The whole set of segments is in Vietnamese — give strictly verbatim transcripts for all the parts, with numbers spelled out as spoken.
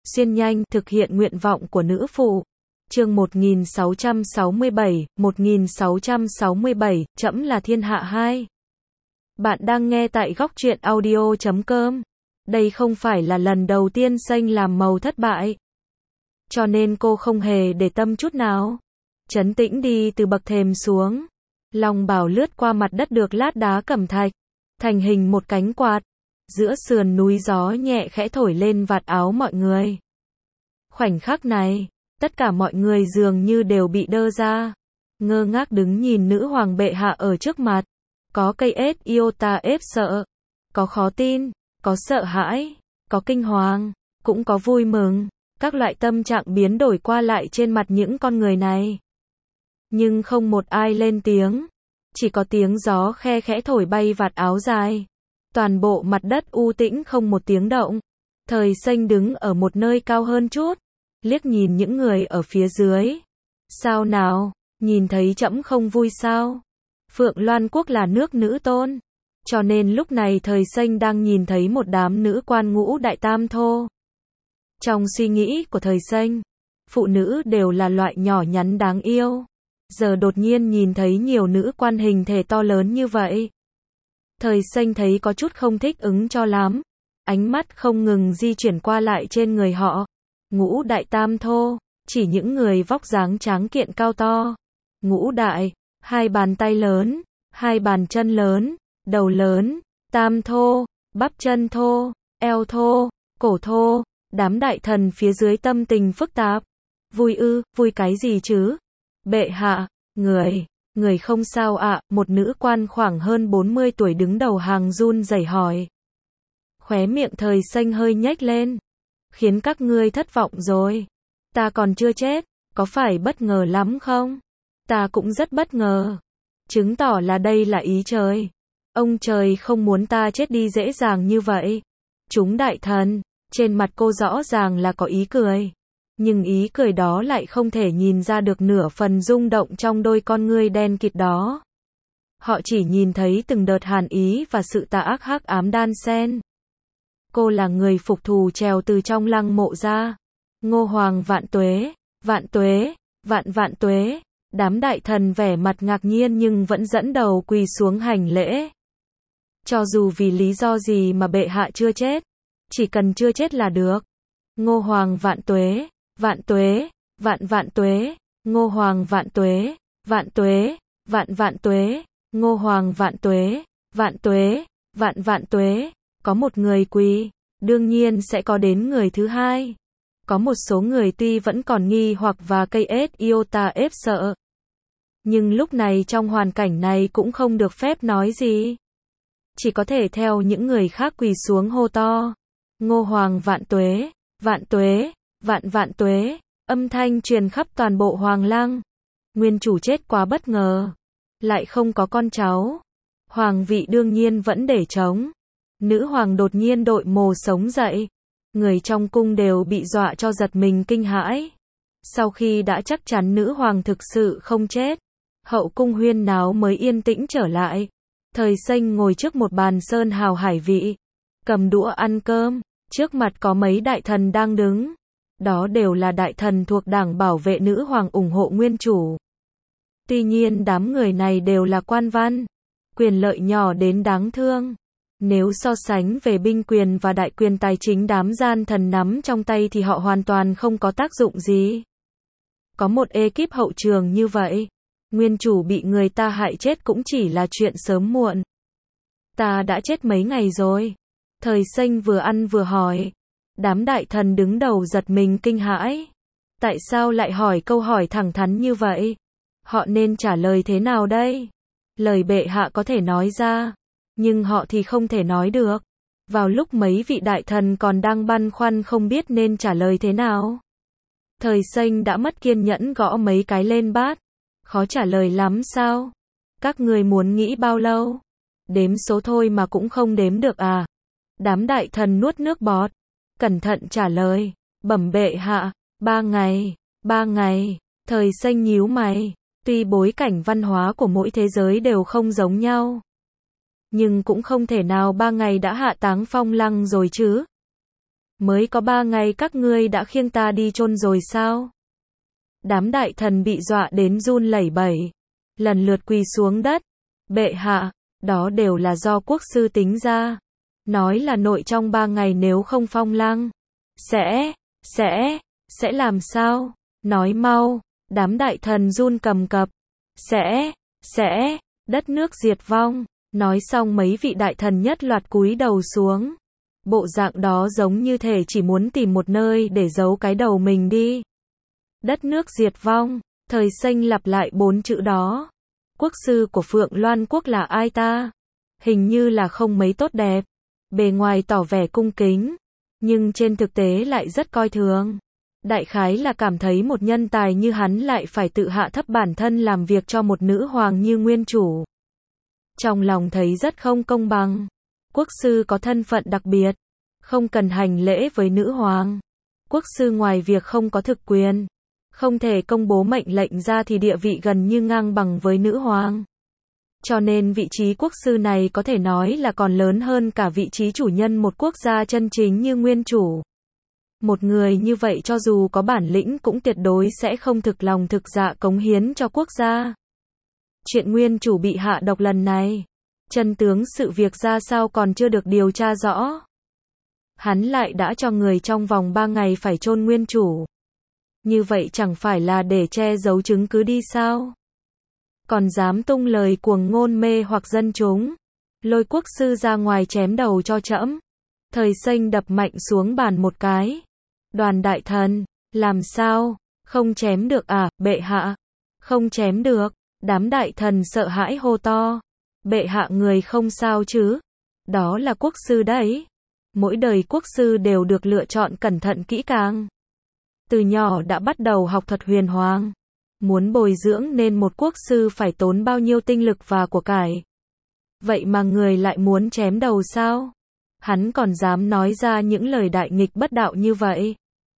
xuyên nhanh, thực hiện nguyện vọng của nữ phụ. Chương một nghìn sáu trăm sáu mươi bảy, một nghìn sáu trăm sáu mươi bảy, trẫm là thiên hạ hai. Bạn đang nghe tại góc truyện audio chấm com. Đây không phải là lần đầu tiên Sênh làm màu thất bại. Cho nên cô không hề để tâm chút nào. Trấn tĩnh đi từ bậc thềm xuống. Long bào lướt qua mặt đất được lát đá cẩm thạch, thành hình một cánh quạt. Giữa sườn núi gió nhẹ khẽ thổi lên vạt áo mọi người. Khoảnh khắc này, tất cả mọi người dường như đều bị đơ ra. Ngơ ngác đứng nhìn nữ hoàng bệ hạ ở trước mặt. Có cây ết iota ép sợ. Có khó tin, có sợ hãi, có kinh hoàng, cũng có vui mừng. Các loại tâm trạng biến đổi qua lại trên mặt những con người này. Nhưng không một ai lên tiếng. Chỉ có tiếng gió khe khẽ thổi bay vạt áo dài. Toàn bộ mặt đất u tĩnh không một tiếng động. Thời Sênh đứng ở một nơi cao hơn chút. Liếc nhìn những người ở phía dưới. Sao nào, nhìn thấy trẫm không vui sao? Phượng Loan quốc là nước nữ tôn. Cho nên lúc này thời Sênh đang nhìn thấy một đám nữ quan ngũ đại tam thô. Trong suy nghĩ của thời Sênh, phụ nữ đều là loại nhỏ nhắn đáng yêu. Giờ đột nhiên nhìn thấy nhiều nữ quan hình thể to lớn như vậy. Thời Sênh thấy có chút không thích ứng cho lắm. Ánh mắt không ngừng di chuyển qua lại trên người họ. Ngũ đại tam thô, chỉ những người vóc dáng tráng kiện cao to. Ngũ đại, hai bàn tay lớn, hai bàn chân lớn, đầu lớn. Tam thô, bắp chân thô, eo thô, cổ thô. Đám đại thần phía dưới tâm tình phức tạp. Vui ư, vui cái gì chứ? Bệ hạ, người, người không sao ạ, à? Một nữ quan khoảng hơn bốn mươi tuổi đứng đầu hàng run rẩy hỏi. Khóe miệng thời Sênh hơi nhếch lên. Khiến các ngươi thất vọng rồi. Ta còn chưa chết, có phải bất ngờ lắm không? Ta cũng rất bất ngờ. Chứng tỏ là đây là ý trời. Ông trời không muốn ta chết đi dễ dàng như vậy. Chúng đại thần, trên mặt cô rõ ràng là có ý cười. Nhưng ý cười đó lại không thể nhìn ra được nửa phần rung động trong đôi con ngươi đen kịt đó. Họ chỉ nhìn thấy từng đợt hàn ý và sự tà ác hắc ám đan xen. Cô là người phục thù trèo từ trong lăng mộ ra. Ngô Hoàng vạn tuế, vạn tuế, vạn vạn tuế. Đám đại thần vẻ mặt ngạc nhiên nhưng vẫn dẫn đầu quỳ xuống hành lễ. Cho dù vì lý do gì mà bệ hạ chưa chết, chỉ cần chưa chết là được. Ngô Hoàng vạn tuế, vạn tuế, vạn vạn tuế. Ngô Hoàng vạn tuế, vạn tuế, vạn vạn tuế. Ngô Hoàng vạn tuế, vạn tuế, vạn vạn tuế. Có một người quỳ, đương nhiên sẽ có đến người thứ hai. Có một số người tuy vẫn còn nghi hoặc và cây ết iota ép sợ. Nhưng lúc này trong hoàn cảnh này cũng không được phép nói gì. Chỉ có thể theo những người khác quỳ xuống hô to. Ngô Hoàng vạn tuế, vạn tuế, vạn vạn tuế. Âm thanh truyền khắp toàn bộ Hoàng lăng. Nguyên chủ chết quá bất ngờ. Lại không có con cháu. Hoàng vị đương nhiên vẫn để trống. Nữ hoàng đột nhiên đội mồ sống dậy. Người trong cung đều bị dọa cho giật mình kinh hãi. Sau khi đã chắc chắn nữ hoàng thực sự không chết, hậu cung huyên náo mới yên tĩnh trở lại. Thời Sênh ngồi trước một bàn sơn hào hải vị, cầm đũa ăn cơm. Trước mặt có mấy đại thần đang đứng. Đó đều là đại thần thuộc đảng bảo vệ nữ hoàng ủng hộ nguyên chủ. Tuy nhiên đám người này đều là quan văn. Quyền lợi nhỏ đến đáng thương. Nếu so sánh về binh quyền và đại quyền tài chính đám gian thần nắm trong tay thì họ hoàn toàn không có tác dụng gì. Có một ekip hậu trường như vậy, nguyên chủ bị người ta hại chết cũng chỉ là chuyện sớm muộn. Ta đã chết mấy ngày rồi. Thời Sênh vừa ăn vừa hỏi. Đám đại thần đứng đầu giật mình kinh hãi. Tại sao lại hỏi câu hỏi thẳng thắn như vậy? Họ nên trả lời thế nào đây? Lời bệ hạ có thể nói ra, nhưng họ thì không thể nói được. Vào lúc mấy vị đại thần còn đang băn khoăn không biết nên trả lời thế nào, thời Sênh đã mất kiên nhẫn gõ mấy cái lên bát. Khó trả lời lắm sao? Các người muốn nghĩ bao lâu? Đếm số thôi mà cũng không đếm được à? Đám đại thần nuốt nước bọt, cẩn thận trả lời. Bẩm bệ hạ, ba ngày, ba ngày. Thời Sênh nhíu mày. Tuy bối cảnh văn hóa của mỗi thế giới đều không giống nhau, nhưng cũng không thể nào ba ngày đã hạ táng Phong Lăng rồi chứ. Mới có ba ngày các ngươi đã khiêng ta đi chôn rồi sao? Đám đại thần bị dọa đến run lẩy bẩy, lần lượt quỳ xuống đất. Bệ hạ, đó đều là do quốc sư tính ra. Nói là nội trong ba ngày nếu không phong lăng, sẽ, sẽ, sẽ làm sao? Nói mau, đám đại thần run cầm cập. Sẽ, sẽ, đất nước diệt vong. Nói xong mấy vị đại thần nhất loạt cúi đầu xuống. Bộ dạng đó giống như thể chỉ muốn tìm một nơi để giấu cái đầu mình đi. Đất nước diệt vong, Thời Xanh lặp lại bốn chữ đó. Quốc sư của Phượng Loan quốc là ai ta? Hình như là không mấy tốt đẹp. Bề ngoài tỏ vẻ cung kính, nhưng trên thực tế lại rất coi thường. Đại khái là cảm thấy một nhân tài như hắn lại phải tự hạ thấp bản thân làm việc cho một nữ hoàng như nguyên chủ. Trong lòng thấy rất không công bằng. Quốc sư có thân phận đặc biệt, không cần hành lễ với nữ hoàng. Quốc sư ngoài việc không có thực quyền, không thể công bố mệnh lệnh ra thì địa vị gần như ngang bằng với nữ hoàng. Cho nên vị trí quốc sư này có thể nói là còn lớn hơn cả vị trí chủ nhân một quốc gia chân chính như nguyên chủ. Một người như vậy cho dù có bản lĩnh cũng tuyệt đối sẽ không thực lòng thực dạ cống hiến cho quốc gia. Chuyện nguyên chủ bị hạ độc lần này, chân tướng sự việc ra sao còn chưa được điều tra rõ. Hắn lại đã cho người trong vòng ba ngày phải chôn nguyên chủ. Như vậy chẳng phải là để che giấu chứng cứ đi sao? Còn dám tung lời cuồng ngôn mê hoặc dân chúng. Lôi quốc sư ra ngoài chém đầu cho trẫm. Thời Xanh đập mạnh xuống bàn một cái. Đoàn đại thần, làm sao? Không chém được à, bệ hạ? Không chém được. Đám đại thần sợ hãi hô to. Bệ hạ người không sao chứ? Đó là quốc sư đấy. Mỗi đời quốc sư đều được lựa chọn cẩn thận kỹ càng. Từ nhỏ đã bắt đầu học thuật huyền hoàng. Muốn bồi dưỡng nên một quốc sư phải tốn bao nhiêu tinh lực và của cải. Vậy mà người lại muốn chém đầu sao? Hắn còn dám nói ra những lời đại nghịch bất đạo như vậy.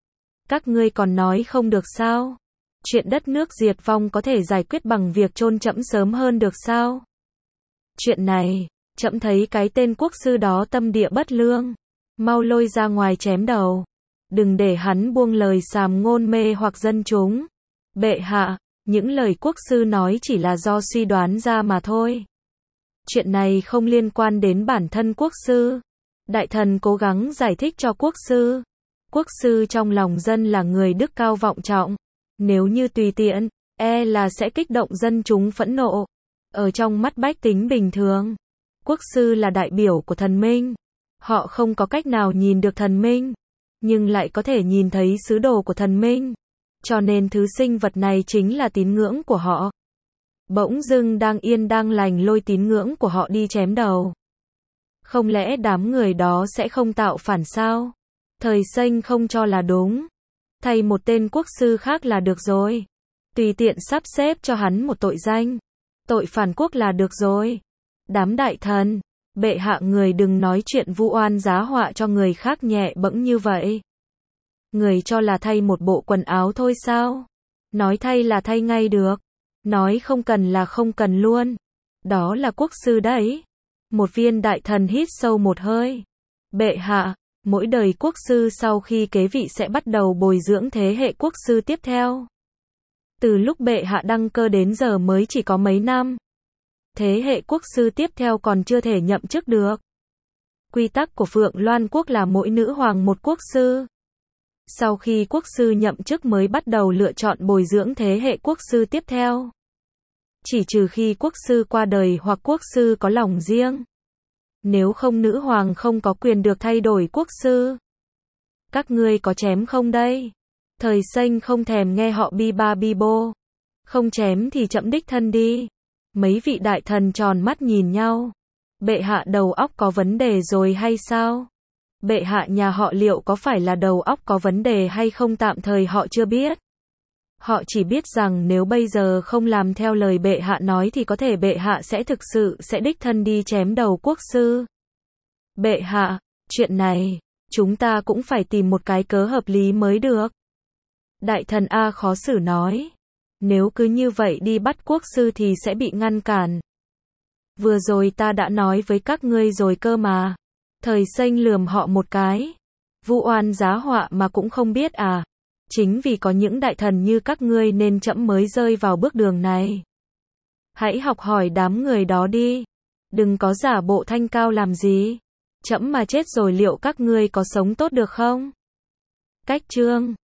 Các ngươi còn nói không được sao? Chuyện đất nước diệt vong có thể giải quyết bằng việc chôn trẫm sớm hơn được sao? Chuyện này, trẫm thấy cái tên quốc sư đó tâm địa bất lương. Mau lôi ra ngoài chém đầu. Đừng để hắn buông lời sàm ngôn mê hoặc dân chúng. Bệ hạ, những lời quốc sư nói chỉ là do suy đoán ra mà thôi. Chuyện này không liên quan đến bản thân quốc sư. Đại thần cố gắng giải thích cho quốc sư. Quốc sư trong lòng dân là người đức cao vọng trọng. Nếu như tùy tiện, e là sẽ kích động dân chúng phẫn nộ. Ở trong mắt bách tính bình thường, quốc sư là đại biểu của thần minh. Họ không có cách nào nhìn được thần minh, nhưng lại có thể nhìn thấy sứ đồ của thần minh. Cho nên thứ sinh vật này chính là tín ngưỡng của họ. Bỗng dưng đang yên đang lành lôi tín ngưỡng của họ đi chém đầu. Không lẽ đám người đó sẽ không tạo phản sao? Thời Xanh không cho là đúng. Thay một tên quốc sư khác là được rồi. Tùy tiện sắp xếp cho hắn một tội danh. Tội phản quốc là được rồi. Đám đại thần, bệ hạ người đừng nói chuyện vu oan giá họa cho người khác nhẹ bẫng như vậy. Người cho là thay một bộ quần áo thôi sao? Nói thay là thay ngay được. Nói không cần là không cần luôn. Đó là quốc sư đấy. Một viên đại thần hít sâu một hơi. Bệ hạ, mỗi đời quốc sư sau khi kế vị sẽ bắt đầu bồi dưỡng thế hệ quốc sư tiếp theo. Từ lúc bệ hạ đăng cơ đến giờ mới chỉ có mấy năm. Thế hệ quốc sư tiếp theo còn chưa thể nhậm chức được. Quy tắc của Phượng Loan quốc là mỗi nữ hoàng một quốc sư. Sau khi quốc sư nhậm chức mới bắt đầu lựa chọn bồi dưỡng thế hệ quốc sư tiếp theo. Chỉ trừ khi quốc sư qua đời hoặc quốc sư có lòng riêng. Nếu không nữ hoàng không có quyền được thay đổi quốc sư. Các ngươi có chém không đây? Thời Xanh không thèm nghe họ bi ba bi bô. Không chém thì trẫm đích thân đi. Mấy vị đại thần tròn mắt nhìn nhau. Bệ hạ đầu óc có vấn đề rồi hay sao? Bệ hạ nhà họ liệu có phải là đầu óc có vấn đề hay không tạm thời họ chưa biết. Họ chỉ biết rằng nếu bây giờ không làm theo lời bệ hạ nói thì có thể bệ hạ sẽ thực sự sẽ đích thân đi chém đầu quốc sư. Bệ hạ, chuyện này, chúng ta cũng phải tìm một cái cớ hợp lý mới được. Đại thần A khó xử nói. Nếu cứ như vậy đi bắt quốc sư thì sẽ bị ngăn cản. Vừa rồi ta đã nói với các ngươi rồi cơ mà. Thời Xanh lườm họ một cái. Vu oan giá họa mà cũng không biết à? Chính vì có những đại thần như các ngươi nên trẫm mới rơi vào bước đường này. Hãy học hỏi đám người đó đi. Đừng có giả bộ thanh cao làm gì. Trẫm mà chết rồi liệu các ngươi có sống tốt được không? Cách chương